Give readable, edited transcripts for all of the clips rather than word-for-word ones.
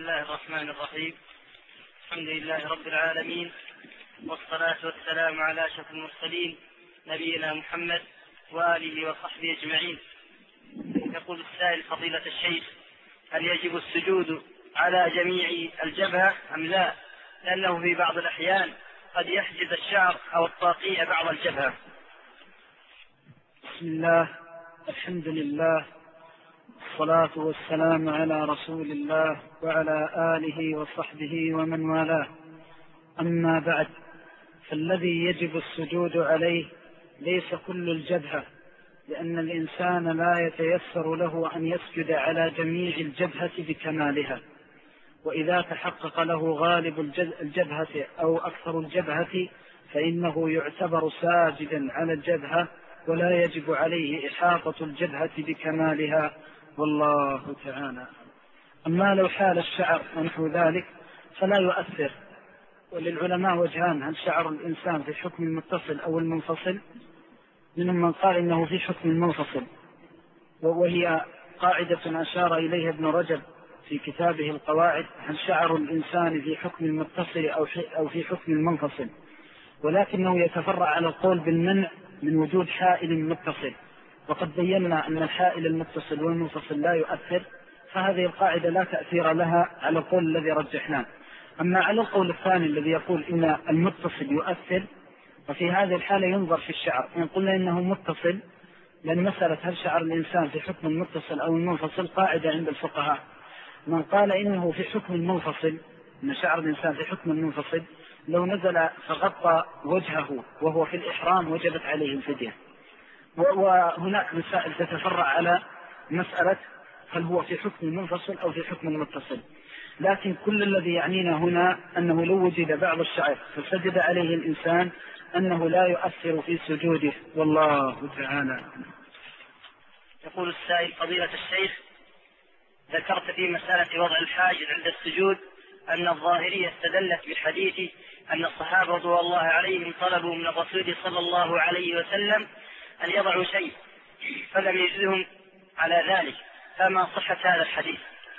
الله الرحمن الرحيم. الحمد لله رب العالمين، والصلاة والسلام على أشرف المرسلين نبينا محمد وآله وصحبه أجمعين. يقول السائل فضيلة الشيخ: هل يجب السجود على جميع الجبهة أم لا؟ لأنه في بعض الأحيان قد يحجز الشعر أو الطاقية بعض الجبهة. بسم الله، الحمد لله، الصلاة والسلام على رسول الله وعلى آله وصحبه ومن والاه. أما بعد، فالذي يجب السجود عليه ليس كل الجبهة، لأن الإنسان لا يتيسر له أن يسجد على جميع الجبهة بكمالها، وإذا تحقق له غالب الجبهة أو أكثر الجبهة فإنه يعتبر ساجدا على الجبهة، ولا يجب عليه إحاطة الجبهة بكمالها، والله تعالى. أما لو حال الشعر ونحو ذلك فلا يؤثر. وللعلماء وجهان: هل شعر الإنسان في حكم المتصل أو المنفصل؟ منهم من قال إنه في حكم المنفصل، وهي قاعدة أشار إليها ابن رجب في كتابه القواعد: هل شعر الإنسان في حكم المتصل أو في حكم المنفصل؟ ولكنه يتفرع على القول بالمنع من وجود حائل متصل، وقد بينا أن الحائل المتصل والمنفصل لا يؤثر، فهذه القاعدة لا تأثير لها على القول الذي رجحناه. أما على القول الثاني الذي يقول إن المتصل يؤثر، وفي هذه الحالة ينظر في الشعر. إن قلنا إنه متصل، لأن مسألة هل شعر الإنسان في حكم المتصل أو المنفصل قاعدة عند الفقهاء. من قال إنه في حكم المنفصل، إن شعر الإنسان في حكم المنفصل، لو نزل فغطى وجهه وهو في الإحرام وجبت عليه الفدية. وهناك مسائل تتفرع على مسألة هل هو في حكم المنفصل أو في حكم المتصل، لكن كل الذي يعنينا هنا أنه لو وجد بعض الشعر فسجد عليه الإنسان أنه لا يؤثر في سجوده، والله تعالى. يقول السائل فضيلة الشيخ: ذكرت في مسألة وضع الحاجز عند السجود أن الظاهرية استدلت بحديث أن الصحابة رضي الله عليهم طلبوا من الرسول صلى الله عليه وسلم أن يضعوا شيء فلم يجزهم على ذلك، فما صحة هذا الحديث؟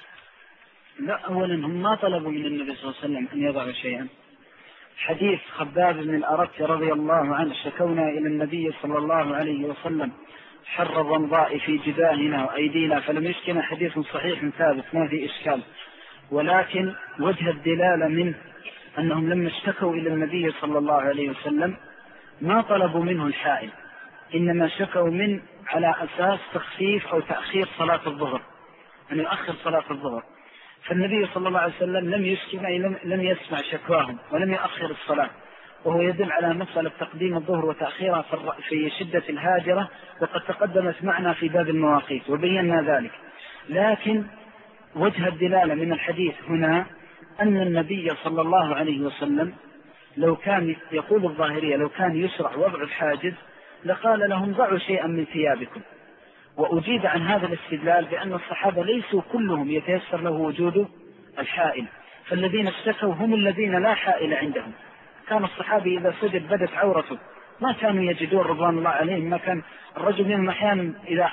لا، أولا هم ما طلبوا من النبي صلى الله عليه وسلم أن يضعوا شيئا. حديث خباب بن الأرت رضي الله عنه: شكونا إلى النبي صلى الله عليه وسلم حر الرمضاء في جباهنا وأيدينا، فلم يشكنا. حديث صحيح ثابت ما في إشكال، ولكن وجه الدلالة منه أنهم لما اشتكوا إلى النبي صلى الله عليه وسلم ما طلبوا منه الحائل، إنما شكوا من على أساس تخفيف أو تأخير صلاة الظهر، أن يؤخر صلاة الظهر. فالنبي صلى الله عليه وسلم لم يسمع شكواهم ولم يؤخر الصلاة، وهو يدل على مسألة تقديم الظهر وتأخيرها في شدة الهاجرة، وقد تقدمت معنا في باب المواقيت وبينا ذلك. لكن وجه الدلالة من الحديث هنا أن النبي صلى الله عليه وسلم لو كان يقول الظاهرية لو كان يشرع وضع الحاجز لقال لهم ضعوا شيئا من ثيابكم. وأجيب عن هذا الاستدلال بأن الصحابة ليسوا كلهم يتيسر له وجود الحائل، فالذين اشتكوا هم الذين لا حائل عندهم. كان الصحابي إذا سجد بدت عورته ما كانوا يجدون رضوان الله عليهم. ما كان الرجل منهم أحيانا إذا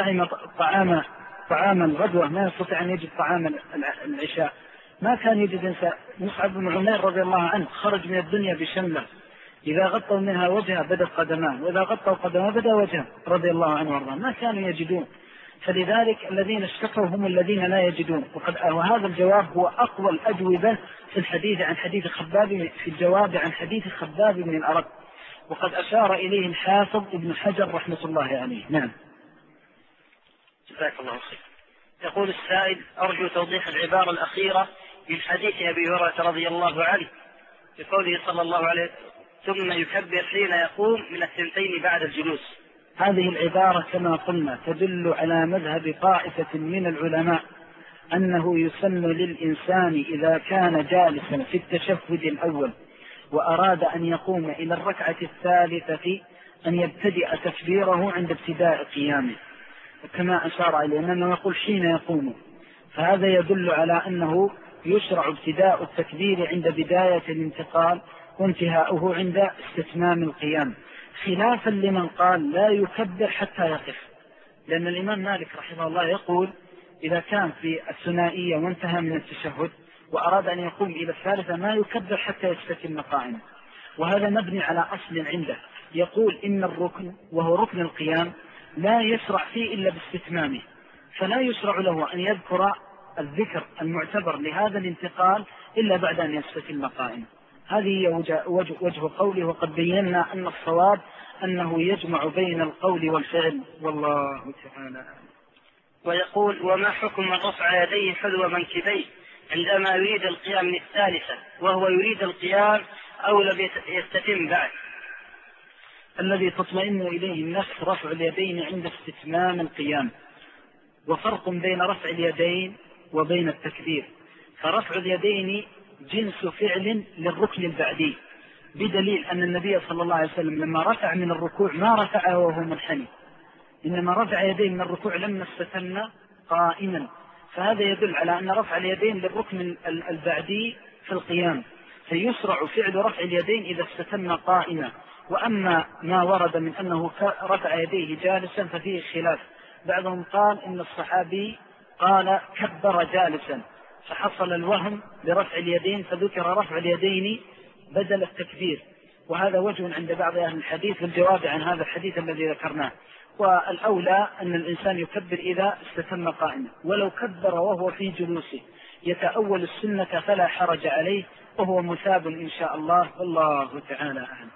طعم الغدوة ما يستطيع أن يجد طعام العشاء، ما كان يجد إنسان. مصعب بن عمير رضي الله عنه خرج من الدنيا بشملة، إذا غطوا منها وجهه بدت قدماه، وإذا غطوا قدماه بدا وجهه، رضي الله عنه وارضاه. ما كانوا يجدون، فلذلك الذين اشتكوا هم الذين لا يجدون. وهذا الجواب هو أقوى الأجوبة في الحديث عن حديث خباب، في الجواب عن حديث خباب بن الأرت، وقد أشار إليه الحافظ ابن حجر رحمة الله عليه. نعم. جزاك الله خير. يقول السائل: أرجو توضيح العبارة الأخيرة من حديث أبي هريرة رضي الله عنه بقوله صلى الله عليه ثم يكبر حين يقوم من الثنتين بعد الجلوس. هذه العبارة كما قلنا تدل على مذهب طائفة من العلماء أنه يسن للإنسان إذا كان جالسا في التشهد الأول وأراد أن يقوم إلى الركعة الثالثة أن يبتدئ تكبيره عند ابتداء قيامه، كما أشار إليه أنه يقول حين يقوم، فهذا يدل على أنه يشرع ابتداء التكبير عند بداية الانتقال وانتهاؤه عند استتمام القيام، خلافا لمن قال لا يكبر حتى يقف. لأن الإمام مالك رحمه الله يقول إذا كان في الثنائية وانتهى من التشهد وأراد أن يقوم إلى الثالثة ما يكبر حتى يستتم قائما. وهذا مبني على أصل عنده يقول إن الركن وهو ركن القيام لا يشرع فيه إلا باستتمامه، فلا يشرع له أن يذكر الذكر المعتبر لهذا الانتقال إلا بعد أن يستتم قائما. هذه وجه قوله، وقد بينا أن الصواب أنه يجمع بين القول والفعل، والله تعالى. ويقول: وما حكم من رفع يديه حذو منكبيه عندما يريد القيام من الثالثة وهو يريد القيام أو لم يستتم بعد؟ الذي تطمئن إليه النفس رفع اليدين عند استتمام القيام، وفرق بين رفع اليدين وبين التكبير. فرفع اليدين جنس فعل للركن البعدي، بدليل أن النبي صلى الله عليه وسلم لما رفع من الركوع ما رفعه وهو منحني، إنما رفع يديه من الركوع لما استتم قائما. فهذا يدل على أن رفع اليدين للركن البعدي في القيام، فيشرع فعل رفع اليدين إذا استتم قائما. وأما ما ورد من أنه رفع يديه جالسا ففيه خلاف. بعضهم قال إن الصحابي قال كبر جالسا فحصل الوهم لرفع اليدين فذكر رفع اليدين بدل التكبير، وهذا وجه عند بعض أهل الحديث والجواب عن هذا الحديث الذي ذكرناه. والأولى أن الإنسان يكبر إذا استتم قائما، ولو كبر وهو في جلوسه يتأول السنة فلا حرج عليه، وهو مثاب إن شاء الله، والله تعالى أعلم.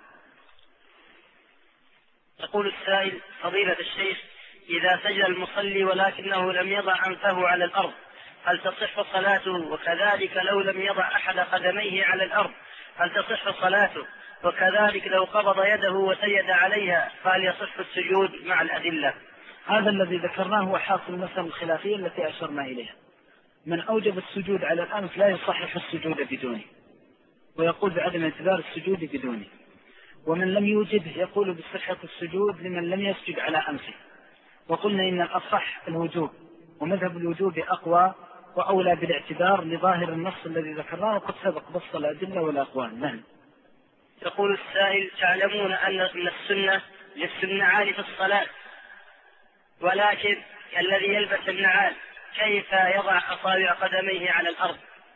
يقول السائل: فضيلة الشيخ، إذا سجد المصلي ولكنه لم يضع أنفه على الأرض هل تصح صلاته؟ وكذلك لو لم يضع أحد قدميه على الأرض هل تصح صلاته؟ وكذلك لو قبض يده وسجد عليها فهل يصح السجود مع الأدلة؟ هذا الذي ذكرناه هو حاصل المسألة الخلافية التي أشرنا إليها. من أوجب السجود على الأنف لا يصحح السجود بدونه، ويقول بعدم اعتبار السجود بدونه. ومن لم يوجبه يقول بصحة السجود لمن لم يسجد على أنفه. وقلنا إن الأصح الوجوب، ومذهب الوجوب أقوى وأولى بالاعتبار لظاهر النص الذي ذكرناه، وقد سبق بسط الأدلة والأقوال. نعم. يقول السائل: تعلمون أن من السنة لبس النعال في الصلاة، ولكن الذي يلبس النعال كيف يضع أصابع قدميه على الأرض؟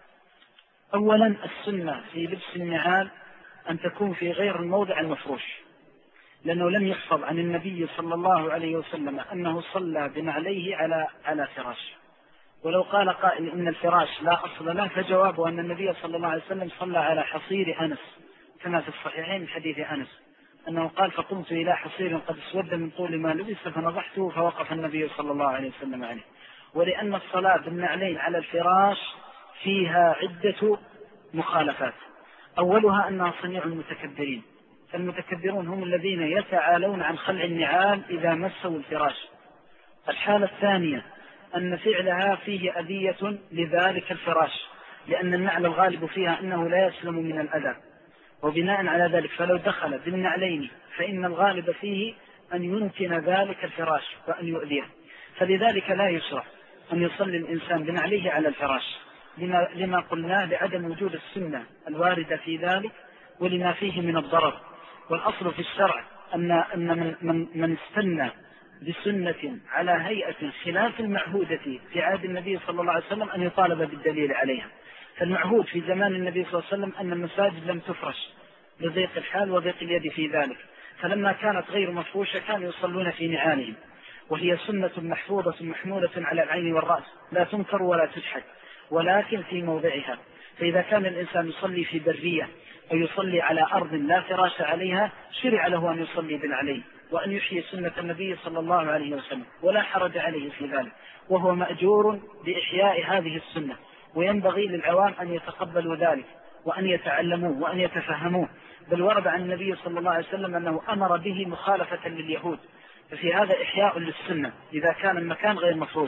أولا السنة في لبس النعال أن تكون في غير الموضع المفروش، لأنه لم يحفظ عن النبي صلى الله عليه وسلم أنه صلى بنعليه على فراش. ولو قال قائل إن الفراش لا أصل له فجوابه أن النبي صلى الله عليه وسلم صلى على حصير أنس، كما في الصحيحين من حديث أنس أنه قال: فقمت إلى حصير قد اسود من طول ما لبس فنضحته فوقف النبي صلى الله عليه وسلم عليه. ولأن الصلاة بالنعلين على الفراش فيها عدة مخالفات. أولها أنها صنيع المتكبرين، فالمتكبرون هم الذين يتعالون عن خلع النعال إذا مسوا الفراش. الحالة الثانية أن فعلها فيه أذية لذلك الفراش، لأن النعل الغالب فيها أنه لا يسلم من الأذى، وبناء على ذلك فلو دخل بالنعلين فإن الغالب فيه أن ينتن ذلك الفراش وأن يؤذيه. فلذلك لا يشرع أن يصلي الإنسان بنعليه على الفراش، لما قلناه لعدم وجود السنة الواردة في ذلك ولما فيه من الضرر. والأصل في الشرع أن من استنى بسنة على هيئة خلاف المعهودة في عهد النبي صلى الله عليه وسلم أن يطالب بالدليل عليها. فالمعهود في زمان النبي صلى الله عليه وسلم أن المساجد لم تفرش لضيق الحال وضيق اليد في ذلك، فلما كانت غير مفروشة كانوا يصلون في نعالهم، وهي سنة محفوظة محمولة على العين والرأس لا تنكر ولا تجحد، ولكن في موضعها. فإذا كان الإنسان يصلي في برية أو يصلي على أرض لا فراش عليها شرع له أن يصلي بالعلي وأن يحيي سنة النبي صلى الله عليه وسلم، ولا حرج عليه في ذلك، وهو مأجور بإحياء هذه السنة. وينبغي للعوام أن يتقبلوا ذلك وأن يتعلموه وأن يتفهموه. بل ورد عن النبي صلى الله عليه وسلم أنه أمر به مخالفة لليهود، ففي هذا إحياء للسنة إذا كان المكان غير مفروش.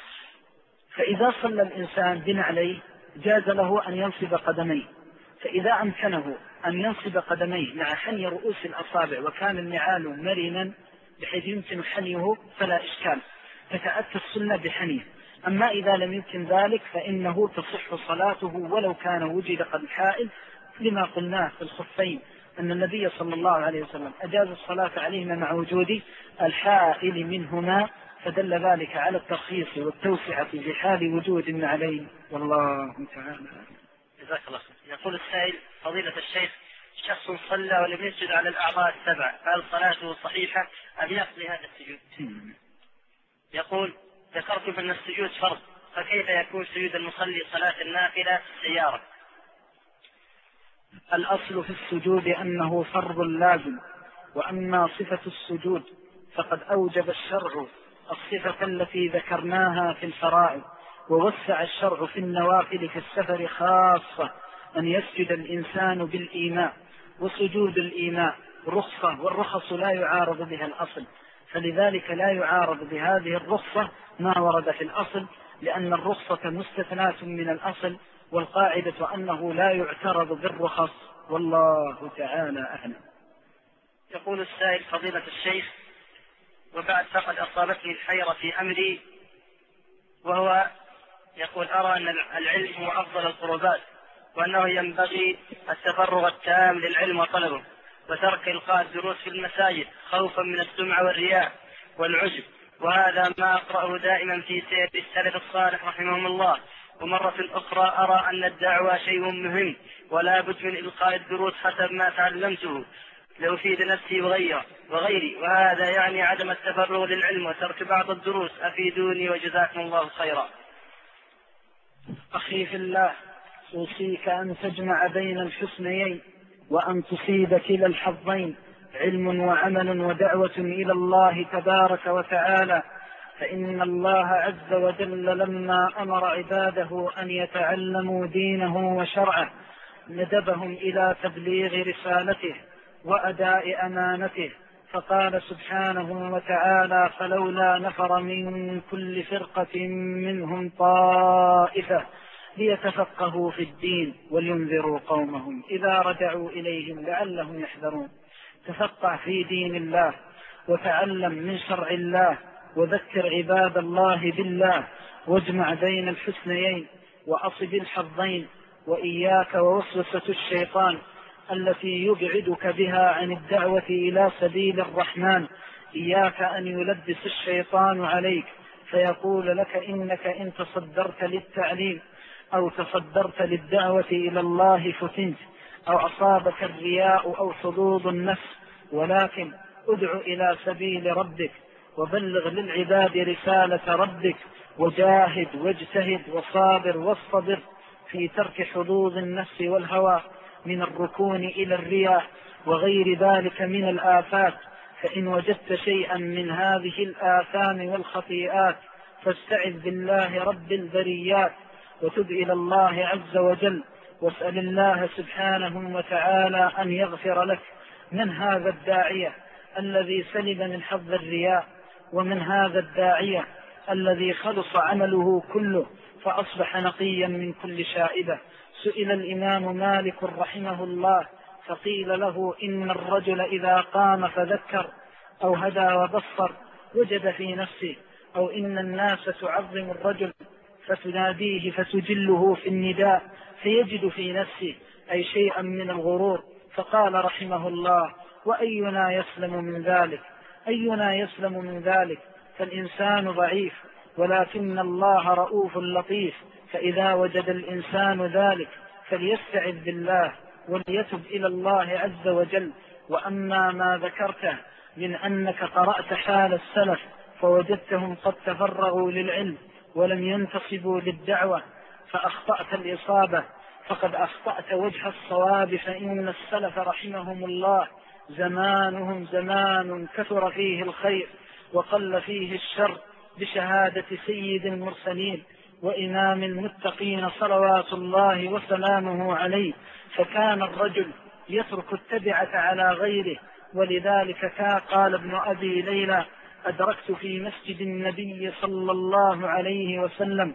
فإذا صلى الإنسان بنعليه جاز له أن ينصب قدميه، فإذا أمكنه أن ينصب قدميه مع حني رؤوس الأصابع وكان النعال مرنا بحيث يمكن حنيه فلا إشكال، فتأتى السنة بحنيه. أما إذا لم يمكن ذلك فإنه تصح صلاته ولو كان وجد قد حائل، لما قلناه في الخفين أن النبي صلى الله عليه وسلم أجاز الصلاة عليهما مع وجود الحائل منهما فدل ذلك على الترخيص والتوسعة في حال وجود عليه، والله تعالى. جزاك الله خير. يقول السائل: فضيلة الشيخ، شخص صلى ولم يسجد على الأعضاء السبع، هل صلاته صحيحة أم يقضي هذا السجود؟ يقول: ذكرت أن السجود فرض، فكيف يكون سجود المصلي صلاة النافلة في السيارة؟ الأصل في السجود أنه فرض لازم، وأما صفة السجود فقد أوجب الشرع الصفة التي ذكرناها في الفرائض، ووسع الشرع في النوافل في السفر خاصة أن يسجد الإنسان بالإيماء، وسجود الإيماء رخصة، والرخص لا يعارض بها الأصل، فلذلك لا يعارض بهذه الرخصة ما ورد في الأصل، لأن الرخصة مستثناة من الأصل، والقاعدة أنه لا يعترض بالرخص، والله تعالى أعلم. يقول السائل: فضيلة الشيخ، وبعد فقد أصابتني الحيرة في أمري، وهو يقول: أرى أن العلم هو أفضل القربات، وأنه ينبغي التفرغ التام للعلم وطلبه، وترك إلقاء الدروس في المساجد خوفا من السمعة والرياء والعجب، وهذا ما أقرأه دائما في سير السلف الصالح رحمهم الله. ومرة أخرى أرى أن الدعوة شيء مهم، ولا بد من إلقاء الدروس حسب ما تعلمته لأفيد نفسي وغيري، وهذا يعني عدم التفرغ للعلم وترك بعض الدروس. أفيدوني وجزاكم الله خيرا. أخي في الله، أوصيك أن تجمع بين الحسنيين، وأن تصيب كلا الحظين، علم وعمل ودعوة إلى الله تبارك وتعالى، فإن الله عز وجل لما أمر عباده أن يتعلموا دينه وشرعه ندبهم إلى تبليغ رسالته وأداء أمانته، فقال سبحانه وتعالى: فلولا نفر من كل فرقة منهم طائفة ليتفقهوا في الدين ولينذروا قومهم إذا رجعوا إليهم لعلهم يحذرون. تفقه في دين الله، وتعلم من شرع الله، وذكر عباد الله بالله، واجمع بين الحسنيين وأصب الحظين، وإياك ووسوسة الشيطان التي يبعدك بها عن الدعوة إلى سبيل الرحمن. إياك أن يلبس الشيطان عليك فيقول لك إنك إن تصدرت للتعليم أو تصدرت للدعوة إلى الله فتنت، أو أصابك الرياء أو حظوظ النفس، ولكن ادع إلى سبيل ربك، وبلغ للعباد رسالة ربك، وجاهد واجتهد وصابر واصطبر في ترك حظوظ النفس والهوى من الركون إلى الرياء وغير ذلك من الآفات. فإن وجدت شيئا من هذه الآثام والخطيئات فاستعذ بالله رب البريات، وتب إلى الله عز وجل، واسأل الله سبحانه وتعالى أن يغفر لك من هذا الداعية الذي سلب من حظ الرياء، ومن هذا الداعية الذي خلص عمله كله فأصبح نقيا من كل شائبة. سئل الإمام مالك رحمه الله فقيل له: إن الرجل إذا قام فذكر أو هدى وبصر وجد في نفسه، أو إن الناس تعظم الرجل فتناديه فتجله في النداء فيجد في نفسه أي شيئا من الغرور. فقال رحمه الله: وأينا يسلم من ذلك؟ أينا يسلم من ذلك؟ فالإنسان ضعيف، ولكن الله رؤوف لطيف، فإذا وجد الإنسان ذلك فليستعذ بالله وليتب إلى الله عز وجل. وأما ما ذكرته من أنك قرأت حال السلف فوجدتهم قد تفرغوا للعلم ولم ينتصبوا للدعوة فأخطأت الإصابة، فقد أخطأت وجه الصواب، فإن السلف رحمهم الله زمانهم زمان كثر فيه الخير وقل فيه الشر، بشهادة سيد المرسلين وإمام المتقين صلوات الله وسلامه عليه. فكان الرجل يترك التبعة على غيره، ولذلك قال ابن أبي ليلى: أدركت في مسجد النبي صلى الله عليه وسلم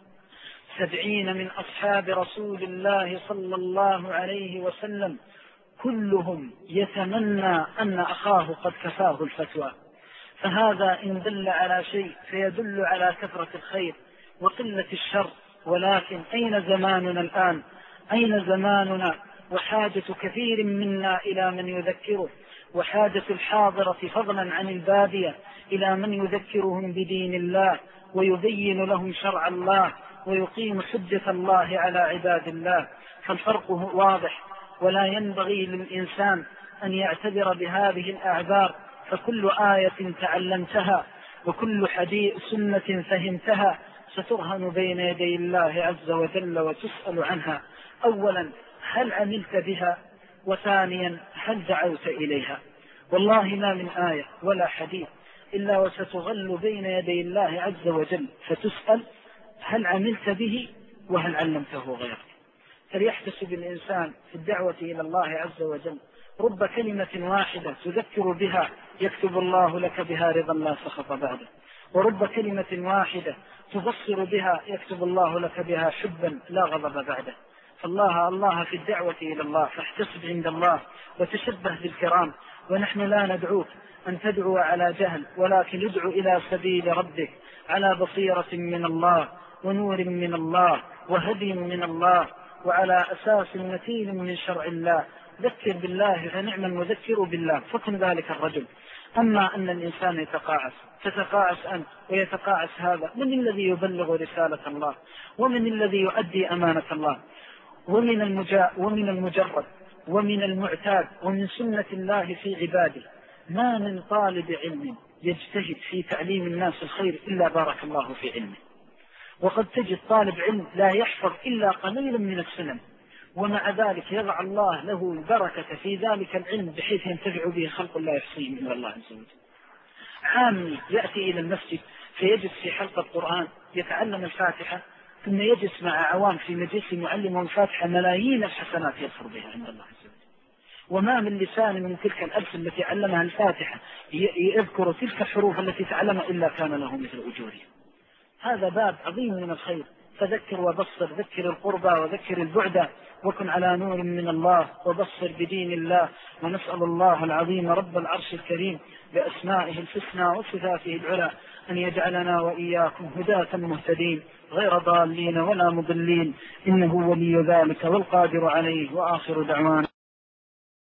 70 من أصحاب رسول الله صلى الله عليه وسلم كلهم يتمنى أن أخاه قد كفاه الفتوى. فهذا إن دل على شيء فيدل على كثرة الخير وقلة الشر. ولكن أين زماننا الآن؟ أين زماننا وحاجة كثير منا إلى من يذكره وحاجة الحاضرة فضلا عن البادية إلى من يذكرهم بدين الله ويبين لهم شرع الله ويقيم حجة الله على عباد الله. فالفرق واضح، ولا ينبغي للإنسان أن يعتبر بهذه الأعذار، فكل آية تعلمتها وكل سنة فهمتها سترهن بين يدي الله عز وجل وتسأل عنها. أولا هل عملت بها؟ وثانيا هل دعوت إليها؟ والله ما من آية ولا حديث إلا وستغل بين يدي الله عز وجل فتسأل هل عملت به وهل علمته غيرك. فليحتسب الإنسان في الدعوة إلى الله عز وجل. رب كلمة واحدة تذكر بها يكتب الله لك بها رضا لا سخط بعده، ورب كلمة واحدة تبصر بها يكتب الله لك بها حبا لا غضب بعده. فالله في الدعوة إلى الله، فاحتسب عند الله وتشبه بالكرام. ونحن لا ندعوك أن تدعو على جهل، ولكن ادعو إلى سبيل ربك على بصيرة من الله ونور من الله وهدي من الله وعلى أساس متين من شرع الله. ذكر بالله فنعم المذكر بالله، فكن ذلك الرجل. أما أن الإنسان يتقاعس، تتقاعس أنت ويتقاعس هذا، من الذي يبلغ رسالة الله؟ ومن الذي يؤدي أمانة الله؟ ومن المجرد ومن المعتاد ومن سنة الله في عباده ما من طالب علم يجتهد في تعليم الناس الخير إلا بارك الله في علمه. وقد تجد طالب علم لا يحفظ إلا قليلا من السنن، ومع ذلك يضع الله له البركة في ذلك العلم بحيث ينتفع به خلق لا يحصيهم إلا الله عز وجل. عامي يأتي إلى المسجد فيجلس في حلقة القرآن يتعلم الفاتحة، ثم يجلس مع عوام في مجلس معلم الفاتحة ملايين الحسنات يغفر بها عند الله عز وجل. وما من لسان من تلك الألف التي علمها الفاتحة يذكر تلك الحروف التي تعلمها إلا كان له مثل أجورها. هذا باب عظيم من الخير. فذكر وبصر، ذكر القربى وذكر البعد، وكن على نور من الله وبصر بدين الله. ونسأل الله العظيم رب العرش الكريم بأسمائه الحسنى وصفاته العلى أن يجعلنا وإياكم هداة مهتدين غير ضالين ولا مضلين، إنه ولي ذلك والقادر عليه. وآخر دعوانا